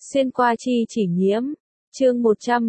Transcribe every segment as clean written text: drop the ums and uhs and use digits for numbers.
Xuyên qua chi chỉ nhiễm. Chương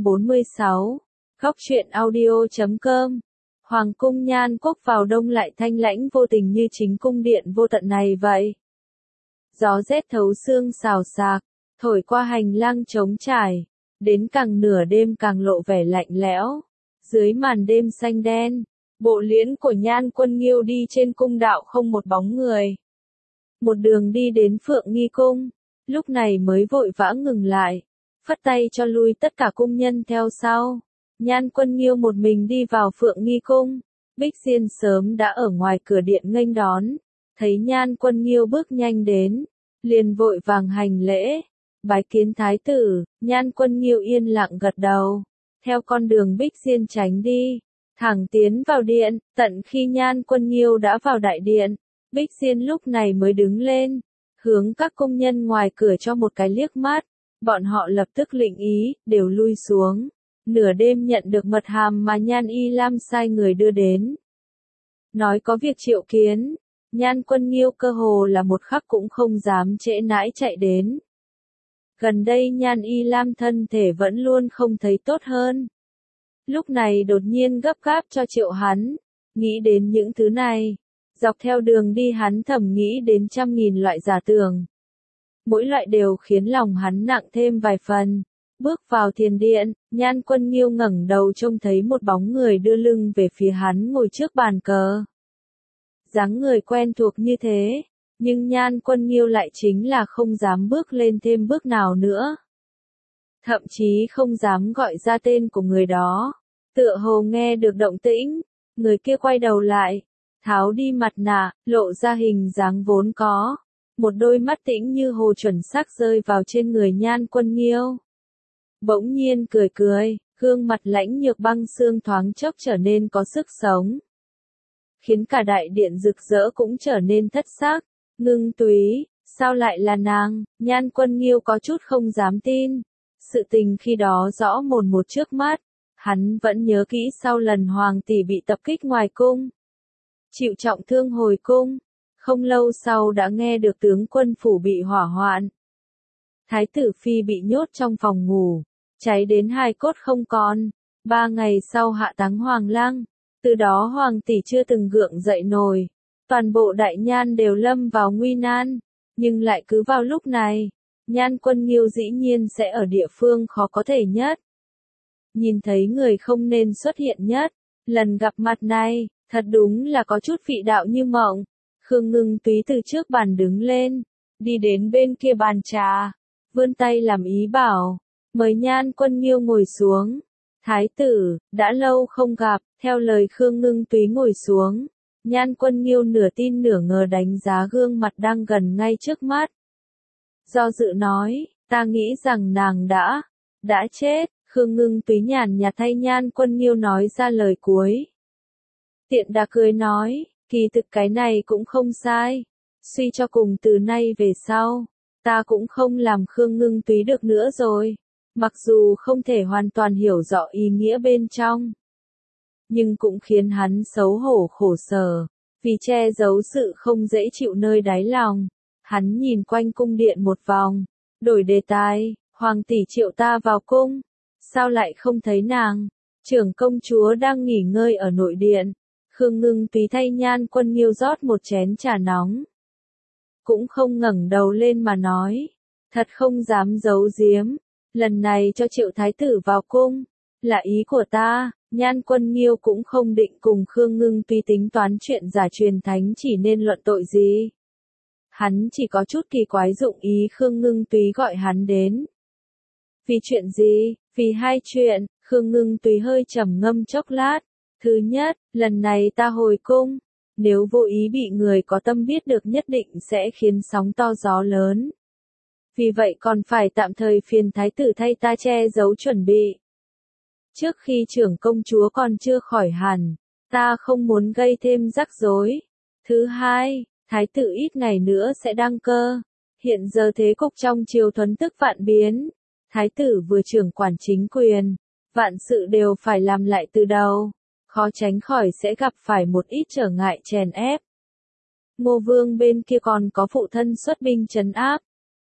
146. Góc truyện audio.com. Hoàng cung Nhan Quốc vào đông lại thanh lãnh vô tình như chính cung điện vô tận này vậy. Gió rét thấu xương xào xạc, thổi qua hành lang trống trải, đến càng nửa đêm càng lộ vẻ lạnh lẽo. Dưới màn đêm xanh đen, bộ liễn của Nhan Quân Nghiêu đi trên cung đạo không một bóng người. Một đường đi đến Phượng Nghi Cung, lúc này mới vội vã ngừng lại, phất tay cho lui tất cả cung nhân theo sau. Nhan Quân Nghiêu một mình đi vào Phượng Nghi Cung, Bích Diên sớm đã ở ngoài cửa điện nghênh đón, thấy Nhan Quân Nghiêu bước nhanh đến, liền vội vàng hành lễ, bái kiến thái tử. Nhan Quân Nghiêu yên lặng gật đầu, theo con đường Bích Diên tránh đi, thẳng tiến vào điện. Tận khi Nhan Quân Nghiêu đã vào đại điện, Bích Diên lúc này mới đứng lên, hướng các cung nhân ngoài cửa cho một cái liếc mắt, bọn họ lập tức lĩnh ý, đều lui xuống. Nửa đêm nhận được mật hàm mà Nhan Y Lam sai người đưa đến. Nói có việc triệu kiến, Nhan Quân Nghiêu cơ hồ là một khắc cũng không dám trễ nãi chạy đến. Gần đây Nhan Y Lam thân thể vẫn luôn không thấy tốt hơn. Lúc này đột nhiên gấp gáp cho triệu hắn, nghĩ đến những thứ này. Dọc theo đường đi hắn thầm nghĩ đến trăm nghìn loại giả tưởng. Mỗi loại đều khiến lòng hắn nặng thêm vài phần. Bước vào thiền điện, Nhan Quân Nghiêu ngẩng đầu trông thấy một bóng người đưa lưng về phía hắn ngồi trước bàn cờ. Dáng người quen thuộc như thế, nhưng Nhan Quân Nghiêu lại chính là không dám bước lên thêm bước nào nữa. Thậm chí không dám gọi ra tên của người đó. Tựa hồ nghe được động tĩnh, người kia quay đầu lại, tháo đi mặt nạ, lộ ra hình dáng vốn có. Một đôi mắt tĩnh như hồ chuẩn xác rơi vào trên người Nhan Quân Nghiêu. Bỗng nhiên cười cười, gương mặt lãnh nhược băng xương thoáng chốc trở nên có sức sống. Khiến cả đại điện rực rỡ cũng trở nên thất sắc. Ngưng Túy, sao lại là nàng? Nhan Quân Nghiêu có chút không dám tin. Sự tình khi đó rõ mồn một trước mắt. Hắn vẫn nhớ kỹ sau lần hoàng tỷ bị tập kích ngoài cung, chịu trọng thương hồi cung, không lâu sau đã nghe được tướng quân phủ bị hỏa hoạn. Thái tử phi bị nhốt trong phòng ngủ, cháy đến hài cốt không còn. 3 ngày sau hạ táng hoàng lăng, từ đó hoàng tỷ chưa từng gượng dậy nổi. Toàn bộ đại nhan đều lâm vào nguy nan, nhưng lại cứ vào lúc này, Nhan Quân Nghiêu dĩ nhiên sẽ ở địa phương khó có thể nhất. Nhìn thấy người không nên xuất hiện nhất, lần gặp mặt này, thật đúng là có chút vị đạo như mộng. Khương Ngưng Túy từ trước bàn đứng lên, đi đến bên kia bàn trà, vươn tay làm ý bảo, mời Nhan Quân Nghiêu ngồi xuống. Thái tử, đã lâu không gặp. Theo lời Khương Ngưng Túy ngồi xuống, Nhan Quân Nghiêu nửa tin nửa ngờ đánh giá gương mặt đang gần ngay trước mắt. Do dự nói, ta nghĩ rằng nàng đã chết. Khương Ngưng Túy nhàn nhạt thay Nhan Quân Nghiêu nói ra lời cuối. Tiện đà cười nói, kỳ thực cái này cũng không sai. Suy cho cùng từ nay về sau, ta cũng không làm Khương Ngưng Túy được nữa rồi. Mặc dù không thể hoàn toàn hiểu rõ ý nghĩa bên trong, nhưng cũng khiến hắn xấu hổ khổ sở, vì che giấu sự không dễ chịu nơi đáy lòng. Hắn nhìn quanh cung điện một vòng, đổi đề tài, hoàng tỷ triệu ta vào cung. Sao lại không thấy nàng? Trưởng công chúa đang nghỉ ngơi ở nội điện. Khương Ngưng Túy thay Nhan Quân Nghiêu rót một chén trà nóng. Cũng không ngẩng đầu lên mà nói. Thật không dám giấu giếm. Lần này cho triệu thái tử vào cung, là ý của ta. Nhan Quân Nghiêu cũng không định cùng Khương Ngưng Túy tính toán chuyện giả truyền thánh chỉ nên luận tội gì. Hắn chỉ có chút kỳ quái dụng ý Khương Ngưng Túy gọi hắn đến. Vì chuyện gì? Vì hai chuyện. Khương Ngưng Túy hơi trầm ngâm chốc lát. Thứ nhất, lần này ta hồi cung, nếu vô ý bị người có tâm biết được nhất định sẽ khiến sóng to gió lớn. Vì vậy còn phải tạm thời phiền thái tử thay ta che giấu chuẩn bị. Trước khi trưởng công chúa còn chưa khỏi hẳn, ta không muốn gây thêm rắc rối. Thứ hai, thái tử ít ngày nữa sẽ đăng cơ. Hiện giờ thế cục trong triều thuấn tức vạn biến. Thái tử vừa trưởng quản chính quyền, vạn sự đều phải làm lại từ đầu, khó tránh khỏi sẽ gặp phải một ít trở ngại chèn ép. Ngô Vương bên kia còn có phụ thân xuất binh trấn áp.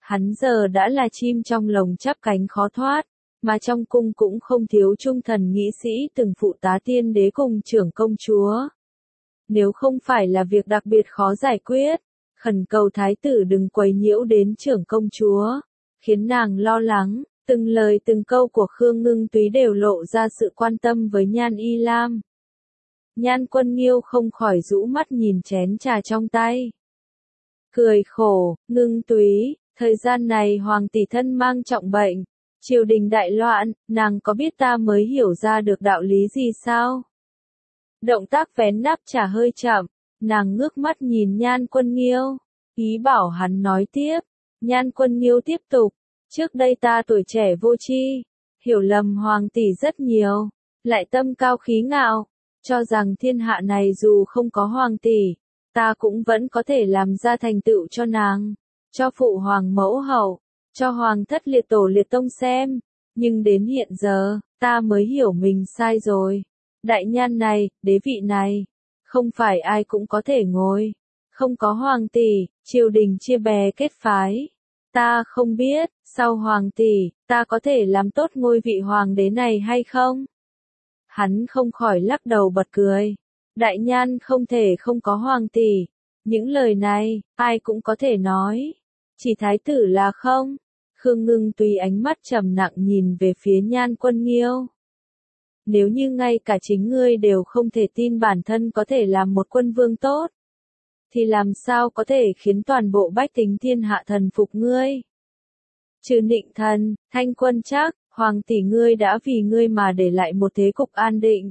Hắn giờ đã là chim trong lồng chắp cánh khó thoát, mà trong cung cũng không thiếu trung thần nghị sĩ từng phụ tá tiên đế cùng trưởng công chúa. Nếu không phải là việc đặc biệt khó giải quyết, khẩn cầu thái tử đừng quấy nhiễu đến trưởng công chúa, khiến nàng lo lắng. Từng lời từng câu của Khương Ngưng Túy đều lộ ra sự quan tâm với Nhan Y Lam. Nhan Quân Nghiêu không khỏi rũ mắt nhìn chén trà trong tay. Cười khổ, Ngưng Túy, thời gian này hoàng tỷ thân mang trọng bệnh, triều đình đại loạn, nàng có biết ta mới hiểu ra được đạo lý gì sao? Động tác vén nắp trà hơi chậm, nàng ngước mắt nhìn Nhan Quân Nghiêu, ý bảo hắn nói tiếp. Nhan Quân Nghiêu tiếp tục. Trước đây ta tuổi trẻ vô tri, hiểu lầm hoàng tỷ rất nhiều, lại tâm cao khí ngạo, cho rằng thiên hạ này dù không có hoàng tỷ, ta cũng vẫn có thể làm ra thành tựu cho nàng, cho phụ hoàng mẫu hậu, cho hoàng thất liệt tổ liệt tông xem, nhưng đến hiện giờ, ta mới hiểu mình sai rồi. Đại nhan này, đế vị này, không phải ai cũng có thể ngồi, không có hoàng tỷ, triều đình chia bè kết phái. Ta không biết, sau hoàng tỷ, ta có thể làm tốt ngôi vị hoàng đế này hay không? Hắn không khỏi lắc đầu bật cười. Đại nhan không thể không có hoàng tỷ. Những lời này, ai cũng có thể nói. Chỉ thái tử là không? Khương Ngưng Túy ánh mắt trầm nặng nhìn về phía Nhan Quân Nghiêu. Nếu như ngay cả chính ngươi đều không thể tin bản thân có thể làm một quân vương tốt, thì làm sao có thể khiến toàn bộ bách tính thiên hạ thần phục ngươi? Trừ Nịnh Thần, Thanh Quân Trác, hoàng tỷ ngươi đã vì ngươi mà để lại một thế cục an định.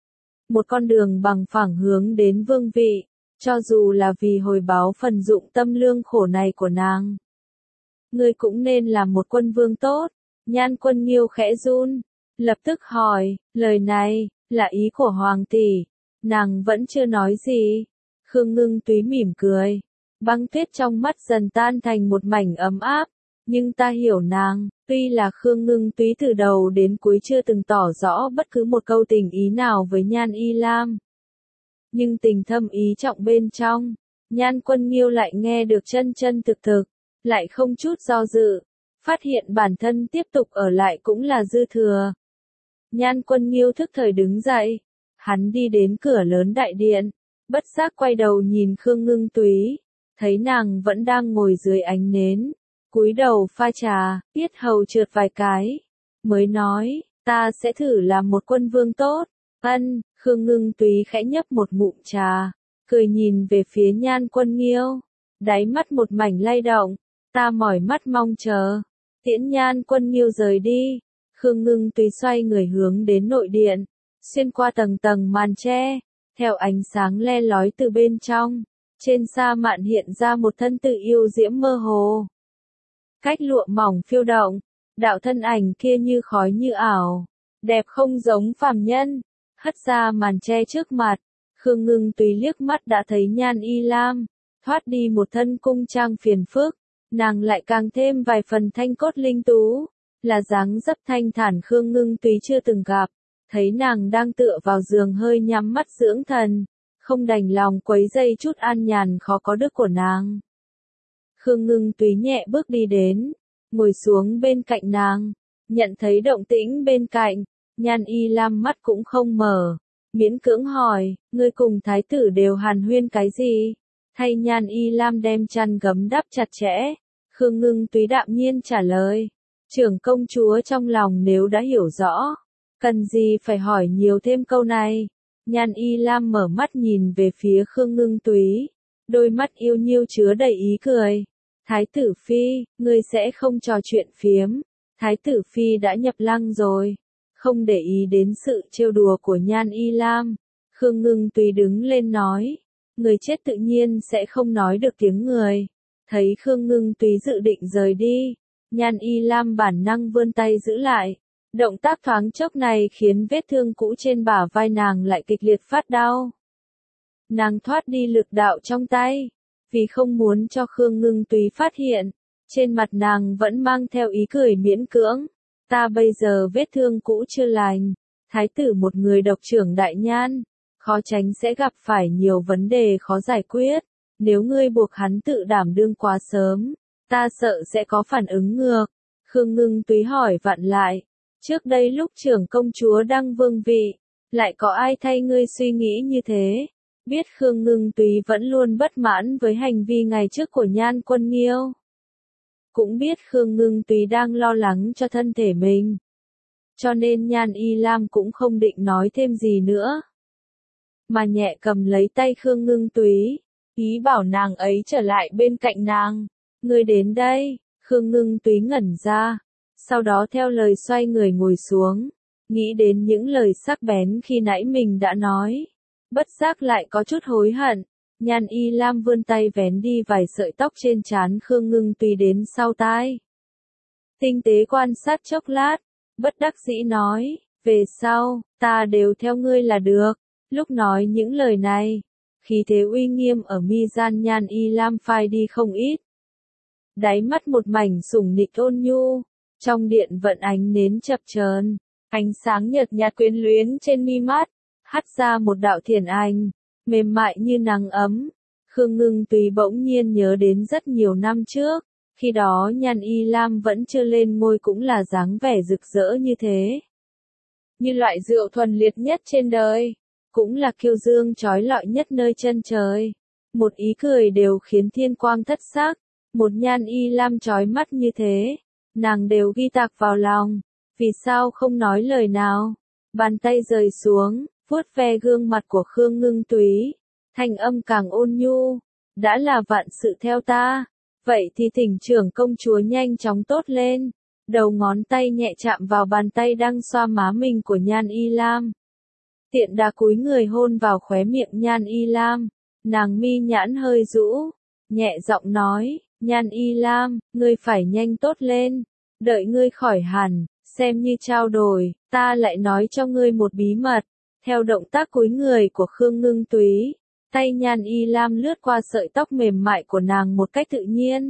Một con đường bằng phẳng hướng đến vương vị, cho dù là vì hồi báo phần dụng tâm lương khổ này của nàng. Ngươi cũng nên là một quân vương tốt. Nhan Quân Nghiêu khẽ run, lập tức hỏi, lời này, là ý của hoàng tỷ. Nàng vẫn chưa nói gì. Khương Ngưng Túy mỉm cười. Băng tuyết trong mắt dần tan thành một mảnh ấm áp. Nhưng ta hiểu nàng, tuy là Khương Ngưng Túy từ đầu đến cuối chưa từng tỏ rõ bất cứ một câu tình ý nào với Nhan Y Lam. Nhưng tình thâm ý trọng bên trong, Nhan Quân Nghiêu lại nghe được chân chân thực thực, lại không chút do dự, phát hiện bản thân tiếp tục ở lại cũng là dư thừa. Nhan Quân Nghiêu thức thời đứng dậy, hắn đi đến cửa lớn đại điện, bất giác quay đầu nhìn Khương Ngưng Túy, thấy nàng vẫn đang ngồi dưới ánh nến, cúi đầu pha trà, yết hầu trượt vài cái, mới nói, ta sẽ thử làm một quân vương tốt. Ân, Khương Ngưng Túy khẽ nhấp một ngụm trà, cười nhìn về phía Nhan Quân Nghiêu, đáy mắt một mảnh lay động, ta mỏi mắt mong chờ. Tiễn Nhan Quân Nghiêu rời đi, Khương Ngưng Túy xoay người hướng đến nội điện, xuyên qua tầng tầng màn tre, theo ánh sáng le lói từ bên trong, trên sa mạn hiện ra một thân tự yêu diễm mơ hồ. Cách lụa mỏng phiêu động, đạo thân ảnh kia như khói như ảo, đẹp không giống phàm nhân, hất ra màn tre trước mặt. Khương Ngưng Túy liếc mắt đã thấy Nhan Y Lam, thoát đi một thân cung trang phiền phức, nàng lại càng thêm vài phần thanh cốt linh tú, là dáng dấp thanh thản Khương Ngưng Túy chưa từng gặp. Thấy nàng đang tựa vào giường hơi nhắm mắt dưỡng thần, không đành lòng quấy rầy chút an nhàn khó có được của nàng. Khương Ngưng Túy nhẹ bước đi đến, ngồi xuống bên cạnh nàng, nhận thấy động tĩnh bên cạnh, Nhan Y Lam mắt cũng không mở, miễn cưỡng hỏi, ngươi cùng thái tử đều hàn huyên cái gì? Thay Nhan Y Lam đem chăn gấm đắp chặt chẽ, Khương Ngưng Túy đạm nhiên trả lời, trưởng công chúa trong lòng nếu đã hiểu rõ, cần gì phải hỏi nhiều thêm câu này. Nhan Y Lam mở mắt nhìn về phía Khương Ngưng Túy, đôi mắt yêu nhiêu chứa đầy ý cười. Thái tử phi, ngươi sẽ không trò chuyện phiếm. Thái tử phi đã nhập lăng rồi. Không để ý đến sự trêu đùa của Nhan Y Lam, Khương Ngưng Túy đứng lên nói, người chết tự nhiên sẽ không nói được tiếng người. Thấy Khương Ngưng Túy dự định rời đi, Nhan Y Lam bản năng vươn tay giữ lại. Động tác thoáng chốc này khiến vết thương cũ trên bả vai nàng lại kịch liệt phát đau. Nàng thoát đi lực đạo trong tay, vì không muốn cho Khương Ngưng Túy phát hiện, trên mặt nàng vẫn mang theo ý cười miễn cưỡng. Ta bây giờ vết thương cũ chưa lành, thái tử một người độc trưởng đại nhan, khó tránh sẽ gặp phải nhiều vấn đề khó giải quyết, nếu ngươi buộc hắn tự đảm đương quá sớm, Ta sợ sẽ có phản ứng ngược. Khương Ngưng Túy hỏi vặn lại. Trước đây lúc trưởng công chúa đăng vương vị, lại có ai thay ngươi suy nghĩ như thế? Biết Khương Ngưng Túy vẫn luôn bất mãn với hành vi ngày trước của Nhan Quân Nghiêu. Cũng biết Khương Ngưng Túy đang lo lắng cho thân thể mình. Cho nên Nhan Y Lam cũng không định nói thêm gì nữa. Mà nhẹ cầm lấy tay Khương Ngưng Túy, ý bảo nàng ấy trở lại bên cạnh nàng. Ngươi đến đây, Khương Ngưng Túy ngẩn ra. Sau đó theo lời xoay người ngồi xuống. Nghĩ đến những lời sắc bén khi nãy mình đã nói. Bất giác lại có chút hối hận. Nhan Y Lam vươn tay vén đi vài sợi tóc trên trán Khương Ngưng Túy đến sau tai. Tinh tế quan sát chốc lát, bất đắc dĩ nói, về sau, ta đều theo ngươi là được. Lúc nói những lời này, khí thế uy nghiêm ở mi gian Nhan Y Lam phai đi không ít. Đáy mắt một mảnh sủng nịch ôn nhu, trong điện vận ánh nến chập chờn, ánh sáng nhợt nhạt quyến luyến trên mi mắt, hắt ra một đạo thiền ảnh, mềm mại như nắng ấm. Khương Ngưng Túy bỗng nhiên nhớ đến rất nhiều năm trước, khi đó Nhan Y Lam vẫn chưa lên ngôi cũng là dáng vẻ rực rỡ như thế. Như loại rượu thuần liệt nhất trên đời, cũng là kiêu dương chói lọi nhất nơi chân trời. Một ý cười đều khiến thiên quang thất sắc, một Nhan Y Lam chói mắt như thế, nàng đều ghi tạc vào lòng, vì sao không nói lời nào. Bàn tay rời xuống, vuốt ve gương mặt của Khương Ngưng Túy, thanh âm càng ôn nhu, đã là vạn sự theo ta, vậy thì thỉnh trưởng công chúa nhanh chóng tốt lên. Đầu ngón tay nhẹ chạm vào bàn tay đang xoa má mình của Nhan Y Lam. Tiện đà cúi người hôn vào khóe miệng Nhan Y Lam, nàng mi nhãn hơi rũ, nhẹ giọng nói, Nhan Y Lam, ngươi phải nhanh tốt lên, đợi ngươi khỏi hẳn, xem như trao đổi, ta lại nói cho ngươi một bí mật. Theo động tác cúi người của Khương Ngưng Túy, tay Nhan Y Lam lướt qua sợi tóc mềm mại của nàng một cách tự nhiên.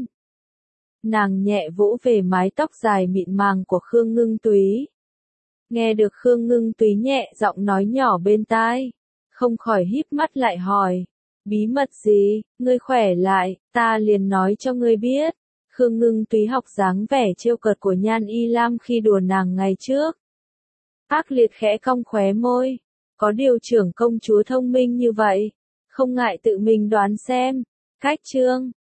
Nàng nhẹ vỗ về mái tóc dài mịn màng của Khương Ngưng Túy. Nghe được Khương Ngưng Túy nhẹ giọng nói nhỏ bên tai, không khỏi híp mắt lại hỏi, bí mật gì, ngươi khỏe lại, ta liền nói cho ngươi biết. Khương Ngưng Túy học dáng vẻ trêu cợt của Nhan Y Lam khi đùa nàng ngày trước. Ác liệt khẽ cong khóe môi, có điều trưởng công chúa thông minh như vậy, không ngại tự mình đoán xem. Cách chương